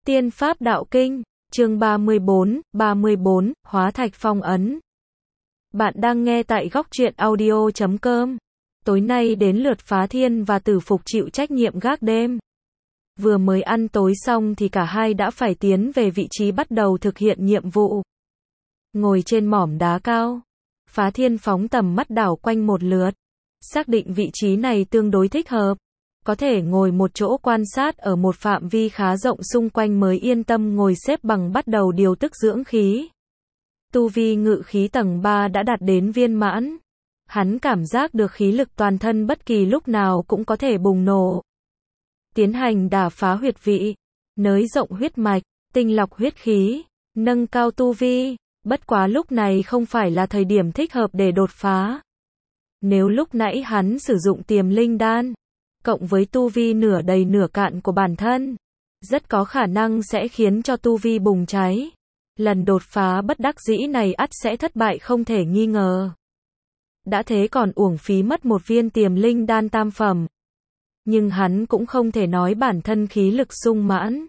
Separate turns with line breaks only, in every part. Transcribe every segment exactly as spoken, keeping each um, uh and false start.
Tiên Pháp Đạo Kinh, chương ba mươi bốn, ba mươi bốn, Hóa Thạch Phong Ấn. Bạn đang nghe tại góc truyện audio chấm com. Tối nay đến lượt Phá Thiên và Tử Phục chịu trách nhiệm gác đêm. Vừa mới ăn tối xong thì cả hai đã phải tiến về vị trí bắt đầu thực hiện nhiệm vụ. Ngồi trên mỏm đá cao, Phá Thiên phóng tầm mắt đảo quanh một lượt, xác định vị trí này tương đối thích hợp. Có thể ngồi một chỗ quan sát ở một phạm vi khá rộng xung quanh mới yên tâm ngồi xếp bằng bắt đầu điều tức dưỡng khí. Tu vi ngự khí tầng ba đã đạt đến viên mãn. Hắn cảm giác được khí lực toàn thân bất kỳ lúc nào cũng có thể bùng nổ. Tiến hành đả phá huyệt vị, nới rộng huyết mạch, tinh lọc huyết khí, nâng cao tu vi. Bất quá lúc này không phải là thời điểm thích hợp để đột phá. Nếu lúc nãy hắn sử dụng tiềm linh đan, cộng với tu vi nửa đầy nửa cạn của bản thân, rất có khả năng sẽ khiến cho tu vi bùng cháy. Lần đột phá bất đắc dĩ này ắt sẽ thất bại không thể nghi ngờ. Đã thế còn uổng phí mất một viên tiềm linh đan tam phẩm. Nhưng hắn cũng không thể nói bản thân khí lực sung mãn.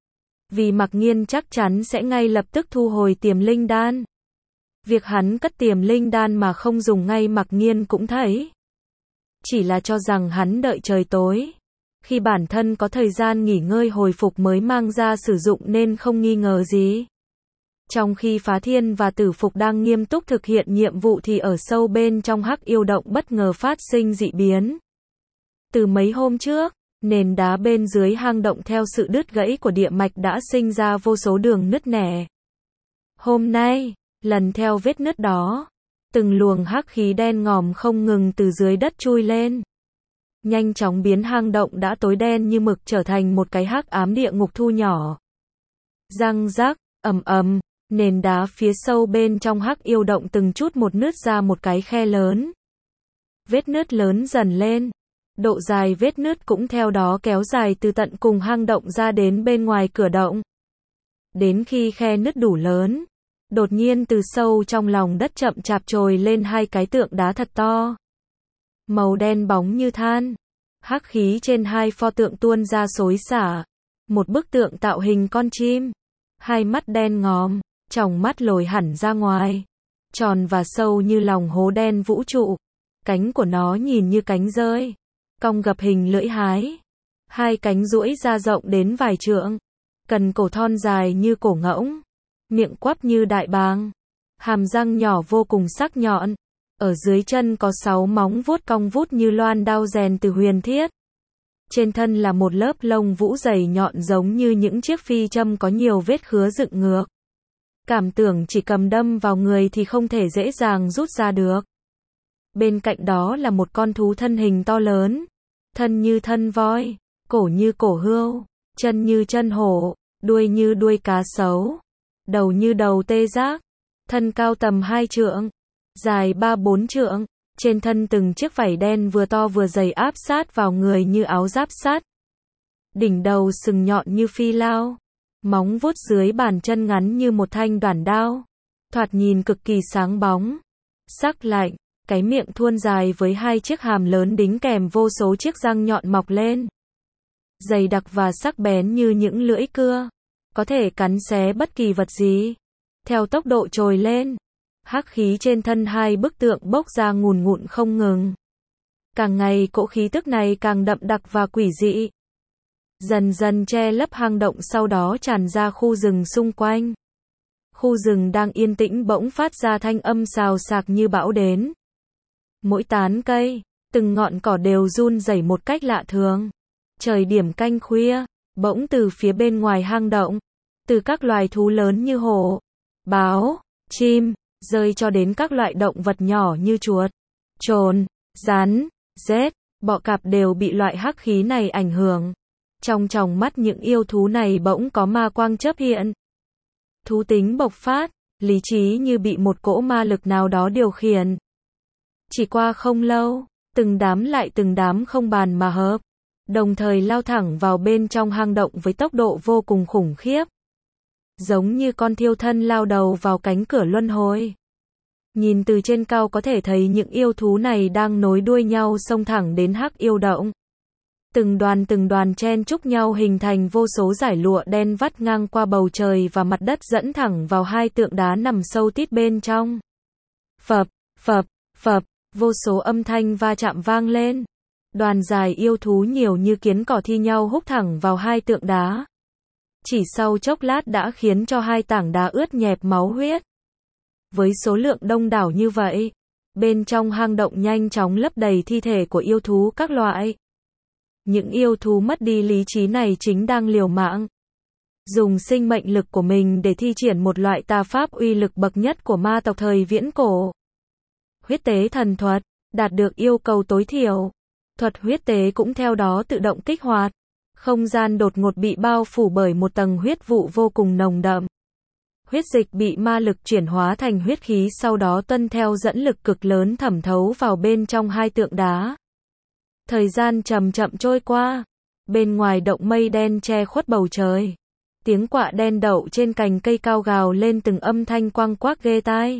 Vì Mặc Nhiên chắc chắn sẽ ngay lập tức thu hồi tiềm linh đan. Việc hắn cất tiềm linh đan mà không dùng ngay Mặc Nhiên cũng thấy. Chỉ là cho rằng hắn đợi trời tối, khi bản thân có thời gian nghỉ ngơi hồi phục mới mang ra sử dụng nên không nghi ngờ gì. Trong khi Phá Thiên và Tử Phục đang nghiêm túc thực hiện nhiệm vụ thì ở sâu bên trong Hắc Yêu Động bất ngờ phát sinh dị biến. Từ mấy hôm trước, nền đá bên dưới hang động theo sự đứt gãy của địa mạch đã sinh ra vô số đường nứt nẻ. Hôm nay, lần theo vết nứt đó, từng luồng hắc khí đen ngòm không ngừng từ dưới đất chui lên. Nhanh chóng biến hang động đã tối đen như mực trở thành một cái hắc ám địa ngục thu nhỏ. Răng rắc, ầm ầm, nền đá phía sâu bên trong Hắc Yêu Động từng chút một nứt ra một cái khe lớn. Vết nứt lớn dần lên. Độ dài vết nứt cũng theo đó kéo dài từ tận cùng hang động ra đến bên ngoài cửa động. Đến khi khe nứt đủ lớn, đột nhiên từ sâu trong lòng đất chậm chạp trồi lên hai cái tượng đá thật to. Màu đen bóng như than. Hắc khí trên hai pho tượng tuôn ra xối xả. Một bức tượng tạo hình con chim. Hai mắt đen ngòm, tròng mắt lồi hẳn ra ngoài. Tròn và sâu như lòng hố đen vũ trụ. Cánh của nó nhìn như cánh rơi. Cong gập hình lưỡi hái. Hai cánh duỗi ra rộng đến vài trượng. Cần cổ thon dài như cổ ngỗng. Miệng quắp như đại bàng. Hàm răng nhỏ vô cùng sắc nhọn. Ở dưới chân có sáu móng vuốt cong vút như loan đao rèn từ huyền thiết. Trên thân là một lớp lông vũ dày nhọn giống như những chiếc phi châm có nhiều vết khứa dựng ngược. Cảm tưởng chỉ cầm đâm vào người thì không thể dễ dàng rút ra được. Bên cạnh đó là một con thú thân hình to lớn. Thân như thân voi, cổ như cổ hươu, chân như chân hổ, đuôi như đuôi cá sấu, đầu như đầu tê giác, thân cao tầm hai trượng, dài ba bốn trượng, trên thân từng chiếc vảy đen vừa to vừa dày áp sát vào người như áo giáp sắt. Đỉnh đầu sừng nhọn như phi lao, móng vuốt dưới bàn chân ngắn như một thanh đoản đao, thoạt nhìn cực kỳ sáng bóng, sắc lạnh, cái miệng thuôn dài với hai chiếc hàm lớn đính kèm vô số chiếc răng nhọn mọc lên. Dày đặc và sắc bén như những lưỡi cưa, có thể cắn xé bất kỳ vật gì. Theo tốc độ trồi lên, hắc khí trên thân hai bức tượng bốc ra ngùn ngụn không ngừng. Càng ngày cỗ khí tức này càng đậm đặc và quỷ dị. Dần dần che lấp hang động sau đó tràn ra khu rừng xung quanh. Khu rừng đang yên tĩnh bỗng phát ra thanh âm xào xạc như bão đến. Mỗi tán cây, từng ngọn cỏ đều run rẩy một cách lạ thường. Trời điểm canh khuya, bỗng từ phía bên ngoài hang động, từ các loài thú lớn như hổ, báo, chim, rơi cho đến các loại động vật nhỏ như chuột, trồn, rắn, rết, bọ cạp đều bị loại hắc khí này ảnh hưởng. Trong tròng mắt những yêu thú này bỗng có ma quang chớp hiện. Thú tính bộc phát, lý trí như bị một cỗ ma lực nào đó điều khiển. Chỉ qua không lâu, từng đám lại từng đám không bàn mà hợp, đồng thời lao thẳng vào bên trong hang động với tốc độ vô cùng khủng khiếp. Giống như con thiêu thân lao đầu vào cánh cửa luân hồi. Nhìn từ trên cao có thể thấy những yêu thú này đang nối đuôi nhau xông thẳng đến Hắc Yêu Động. Từng đoàn từng đoàn chen chúc nhau hình thành vô số dải lụa đen vắt ngang qua bầu trời và mặt đất dẫn thẳng vào hai tượng đá nằm sâu tít bên trong. Phập, phập, phập, vô số âm thanh va chạm vang lên. Đoàn dài yêu thú nhiều như kiến cỏ thi nhau húc thẳng vào hai tượng đá. Chỉ sau chốc lát đã khiến cho hai tảng đá ướt nhẹp máu huyết. Với số lượng đông đảo như vậy, bên trong hang động nhanh chóng lấp đầy thi thể của yêu thú các loại. Những yêu thú mất đi lý trí này chính đang liều mạng, dùng sinh mệnh lực của mình để thi triển một loại tà pháp uy lực bậc nhất của ma tộc thời viễn cổ. Huyết tế thần thuật, đạt được yêu cầu tối thiểu. Thuật huyết tế cũng theo đó tự động kích hoạt. Không gian đột ngột bị bao phủ bởi một tầng huyết vụ vô cùng nồng đậm. Huyết dịch bị ma lực chuyển hóa thành huyết khí, sau đó tuân theo dẫn lực cực lớn thẩm thấu vào bên trong hai tượng đá. Thời gian chậm chậm trôi qua. Bên ngoài động mây đen che khuất bầu trời. Tiếng quạ đen đậu trên cành cây cao gào lên từng âm thanh quang quác ghê tai.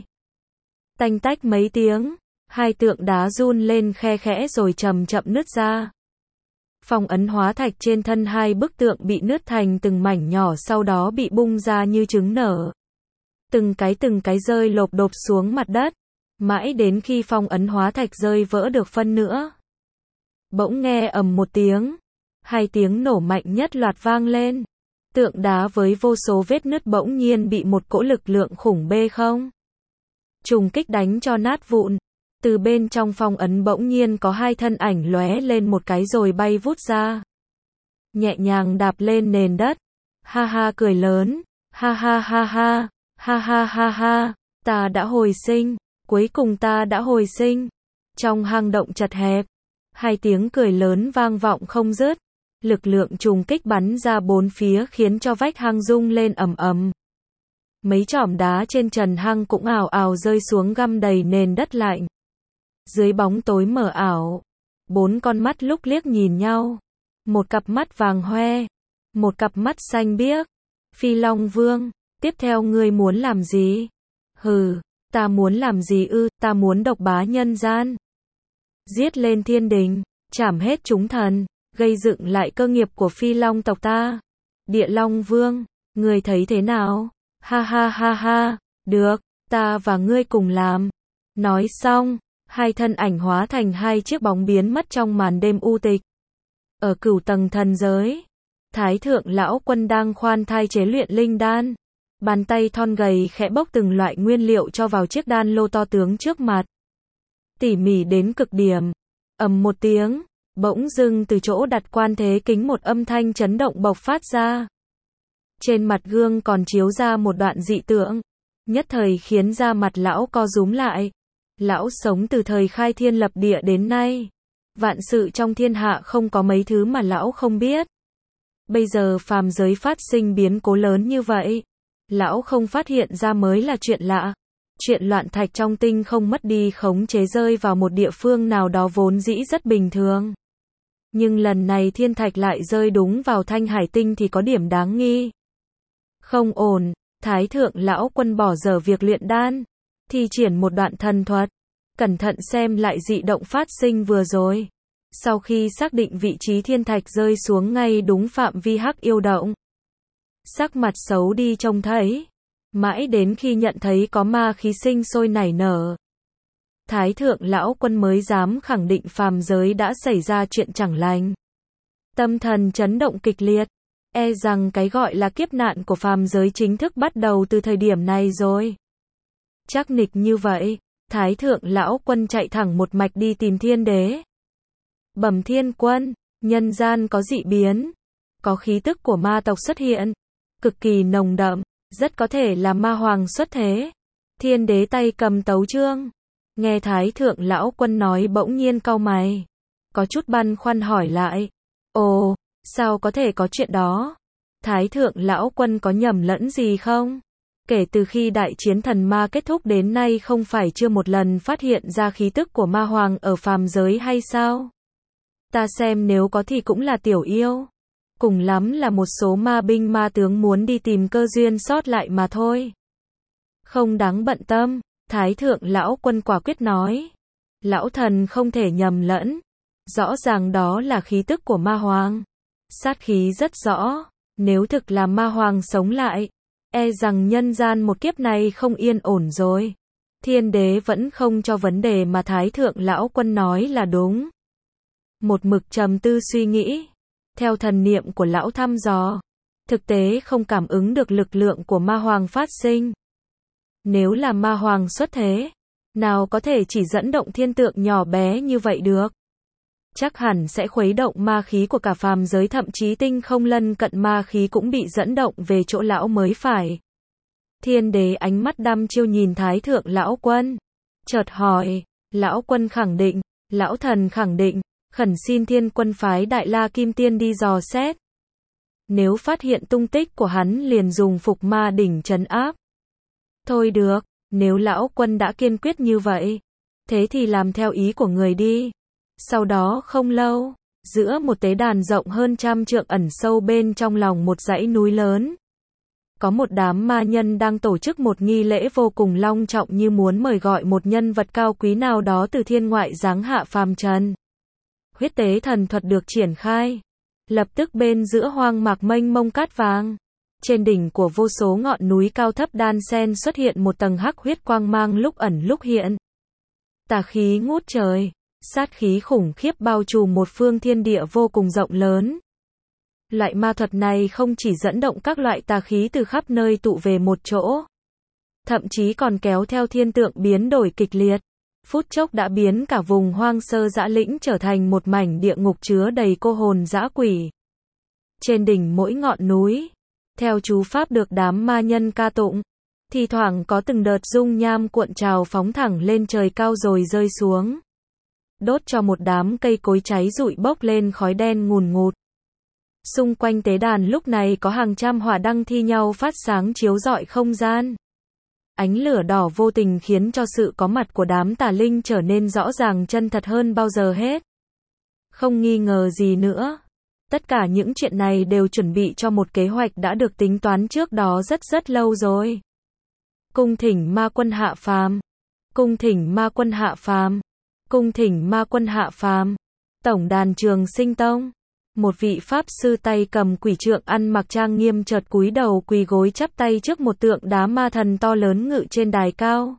Tanh tách mấy tiếng, hai tượng đá run lên khe khẽ rồi chậm chậm nứt ra. Phong ấn hóa thạch trên thân hai bức tượng bị nứt thành từng mảnh nhỏ, sau đó bị bung ra như trứng nở. Từng cái từng cái rơi lộp độp xuống mặt đất, mãi đến khi phong ấn hóa thạch rơi vỡ được phân nữa. Bỗng nghe ầm một tiếng, hai tiếng nổ mạnh nhất loạt vang lên. Tượng đá với vô số vết nứt bỗng nhiên bị một cỗ lực lượng khủng bê không trùng kích đánh cho nát vụn. Từ bên trong phong ấn bỗng nhiên có hai thân ảnh lóe lên một cái rồi bay vút ra. Nhẹ nhàng đạp lên nền đất. Ha ha cười lớn. Ha ha ha ha. Ha ha ha ha. Ta đã hồi sinh. Cuối cùng ta đã hồi sinh. Trong hang động chật hẹp, hai tiếng cười lớn vang vọng không dứt. Lực lượng trùng kích bắn ra bốn phía khiến cho vách hang rung lên ầm ầm. Mấy chỏm đá trên trần hang cũng ào ào rơi xuống găm đầy nền đất lạnh. Dưới bóng tối mờ ảo, bốn con mắt lúc liếc nhìn nhau. Một cặp mắt vàng hoe, một cặp mắt xanh biếc. Phi Long Vương, tiếp theo ngươi muốn làm gì? Hừ, ta muốn làm gì ư? Ta muốn độc bá nhân gian. Giết lên thiên đình, chảm hết chúng thần, gây dựng lại cơ nghiệp của Phi Long tộc ta. Địa Long Vương, ngươi thấy thế nào? Ha ha ha ha, được, ta và ngươi cùng làm. Nói xong, hai thân ảnh hóa thành hai chiếc bóng biến mất trong màn đêm u tịch. Ở cửu tầng thần giới, Thái thượng lão quân đang khoan thai chế luyện linh đan. Bàn tay thon gầy khẽ bốc từng loại nguyên liệu cho vào chiếc đan lô to tướng trước mặt. Tỉ mỉ đến cực điểm. Ầm một tiếng, bỗng dưng từ chỗ đặt quan thế kính một âm thanh chấn động bộc phát ra. Trên mặt gương còn chiếu ra một đoạn dị tượng, nhất thời khiến da mặt lão co rúm lại. Lão sống từ thời khai thiên lập địa đến nay, vạn sự trong thiên hạ không có mấy thứ mà lão không biết. Bây giờ phàm giới phát sinh biến cố lớn như vậy, lão không phát hiện ra mới là chuyện lạ. Chuyện loạn thạch trong tinh không mất đi khống chế rơi vào một địa phương nào đó vốn dĩ rất bình thường. Nhưng lần này thiên thạch lại rơi đúng vào Thanh Hải tinh thì có điểm đáng nghi. Không ổn, Thái thượng lão quân bỏ dở việc luyện đan, thi triển một đoạn thần thuật, cẩn thận xem lại dị động phát sinh vừa rồi. Sau khi xác định vị trí thiên thạch rơi xuống ngay đúng phạm vi hắc yêu động, sắc mặt xấu đi trông thấy. Mãi đến khi nhận thấy có ma khí sinh sôi nảy nở, Thái thượng lão quân mới dám khẳng định phàm giới đã xảy ra chuyện chẳng lành. Tâm thần chấn động kịch liệt, e rằng cái gọi là kiếp nạn của phàm giới chính thức bắt đầu từ thời điểm này rồi. Chắc nịch như vậy, Thái thượng lão quân chạy thẳng một mạch đi tìm thiên đế. Bẩm thiên quân, nhân gian có dị biến, có khí tức của ma tộc xuất hiện, cực kỳ nồng đậm, rất có thể là ma hoàng xuất thế. Thiên đế tay cầm tấu chương, nghe Thái thượng lão quân nói bỗng nhiên cau mày, có chút băn khoăn hỏi lại. Ồ, sao có thể có chuyện đó? Thái thượng lão quân có nhầm lẫn gì không? Kể từ khi đại chiến thần ma kết thúc đến nay không phải chưa một lần phát hiện ra khí tức của ma hoàng ở phàm giới hay sao? Ta xem nếu có thì cũng là tiểu yêu. Cùng lắm là một số ma binh ma tướng muốn đi tìm cơ duyên sót lại mà thôi. Không đáng bận tâm, Thái thượng lão quân quả quyết nói. Lão thần không thể nhầm lẫn. Rõ ràng đó là khí tức của ma hoàng. Sát khí rất rõ, nếu thực là ma hoàng sống lại, e rằng nhân gian một kiếp này không yên ổn rồi. Thiên đế vẫn không cho vấn đề mà Thái thượng lão quân nói là đúng. Một mực trầm tư suy nghĩ, theo thần niệm của lão thăm dò, thực tế không cảm ứng được lực lượng của ma hoàng phát sinh. Nếu là ma hoàng xuất thế, nào có thể chỉ dẫn động thiên tượng nhỏ bé như vậy được. Chắc hẳn sẽ khuấy động ma khí của cả phàm giới, thậm chí tinh không lân cận ma khí cũng bị dẫn động về chỗ lão mới phải. Thiên đế ánh mắt đăm chiêu nhìn Thái thượng lão quân, chợt hỏi, lão quân khẳng định, lão thần khẳng định, khẩn xin thiên quân phái Đại La Kim Tiên đi dò xét. Nếu phát hiện tung tích của hắn liền dùng phục ma đỉnh trấn áp. Thôi được, nếu lão quân đã kiên quyết như vậy, thế thì làm theo ý của người đi. Sau đó không lâu, giữa một tế đàn rộng hơn trăm trượng ẩn sâu bên trong lòng một dãy núi lớn, có một đám ma nhân đang tổ chức một nghi lễ vô cùng long trọng, như muốn mời gọi một nhân vật cao quý nào đó từ thiên ngoại giáng hạ phàm trần. Huyết tế thần thuật được triển khai. Lập tức bên giữa hoang mạc mênh mông cát vàng, trên đỉnh của vô số ngọn núi cao thấp đan xen xuất hiện một tầng hắc huyết quang mang lúc ẩn lúc hiện. Tà khí ngút trời, sát khí khủng khiếp bao trùm một phương thiên địa vô cùng rộng lớn. Loại ma thuật này không chỉ dẫn động các loại tà khí từ khắp nơi tụ về một chỗ, thậm chí còn kéo theo thiên tượng biến đổi kịch liệt. Phút chốc đã biến cả vùng hoang sơ dã lĩnh trở thành một mảnh địa ngục chứa đầy cô hồn dã quỷ. Trên đỉnh mỗi ngọn núi, theo chú pháp được đám ma nhân ca tụng, thì thoảng có từng đợt dung nham cuộn trào phóng thẳng lên trời cao rồi rơi xuống, đốt cho một đám cây cối cháy rụi bốc lên khói đen ngùn ngụt. Xung quanh tế đàn lúc này có hàng trăm hỏa đăng thi nhau phát sáng chiếu rọi không gian. Ánh lửa đỏ vô tình khiến cho sự có mặt của đám tà linh trở nên rõ ràng chân thật hơn bao giờ hết. Không nghi ngờ gì nữa, tất cả những chuyện này đều chuẩn bị cho một kế hoạch đã được tính toán trước đó rất rất lâu rồi. Cung thỉnh ma quân hạ phàm, cung thỉnh ma quân hạ phàm, cung thỉnh ma quân hạ phàm. Tổng đàn Trường Sinh Tông, một vị pháp sư tay cầm quỷ trượng ăn mặc trang nghiêm chợt cúi đầu quỳ gối chắp tay trước một tượng đá ma thần to lớn ngự trên đài cao.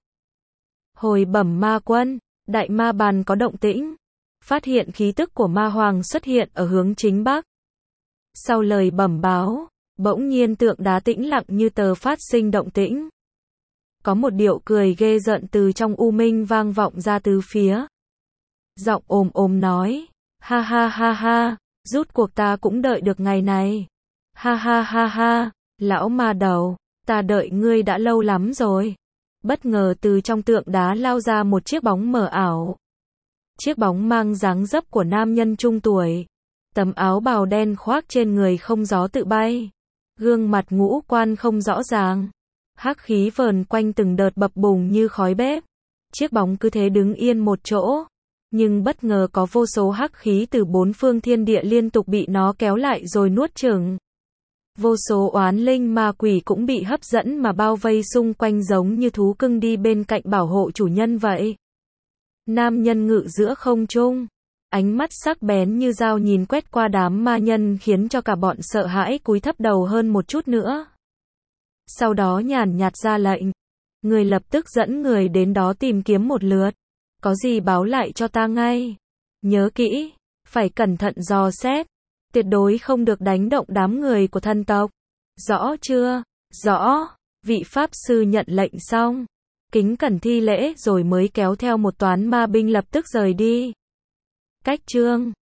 Hồi bẩm ma quân, đại ma bàn có động tĩnh, phát hiện khí tức của ma hoàng xuất hiện ở hướng chính bắc. Sau lời bẩm báo, bỗng nhiên tượng đá tĩnh lặng như tờ phát sinh động tĩnh. Có một điệu cười ghê rợn từ trong u minh vang vọng ra từ phía. Giọng ồm ồm nói, ha ha ha ha, rút cuộc ta cũng đợi được ngày này. Ha ha ha ha, lão ma đầu, ta đợi ngươi đã lâu lắm rồi. Bất ngờ từ trong tượng đá lao ra một chiếc bóng mờ ảo. Chiếc bóng mang dáng dấp của nam nhân trung tuổi. Tấm áo bào đen khoác trên người không gió tự bay. Gương mặt ngũ quan không rõ ràng. Hắc khí vờn quanh từng đợt bập bùng như khói bếp. Chiếc bóng cứ thế đứng yên một chỗ. Nhưng bất ngờ có vô số hắc khí từ bốn phương thiên địa liên tục bị nó kéo lại rồi nuốt chửng. Vô số oán linh ma quỷ cũng bị hấp dẫn mà bao vây xung quanh giống như thú cưng đi bên cạnh bảo hộ chủ nhân vậy. Nam nhân ngự giữa không trung, ánh mắt sắc bén như dao nhìn quét qua đám ma nhân khiến cho cả bọn sợ hãi cúi thấp đầu hơn một chút nữa. Sau đó nhàn nhạt ra lệnh, người lập tức dẫn người đến đó tìm kiếm một lượt. Có gì báo lại cho ta ngay. Nhớ kỹ, phải cẩn thận dò xét. Tuyệt đối không được đánh động đám người của thân tộc. Rõ chưa? Rõ. Vị pháp sư nhận lệnh xong, kính cẩn thi lễ rồi mới kéo theo một toán ma binh lập tức rời đi. Cách chương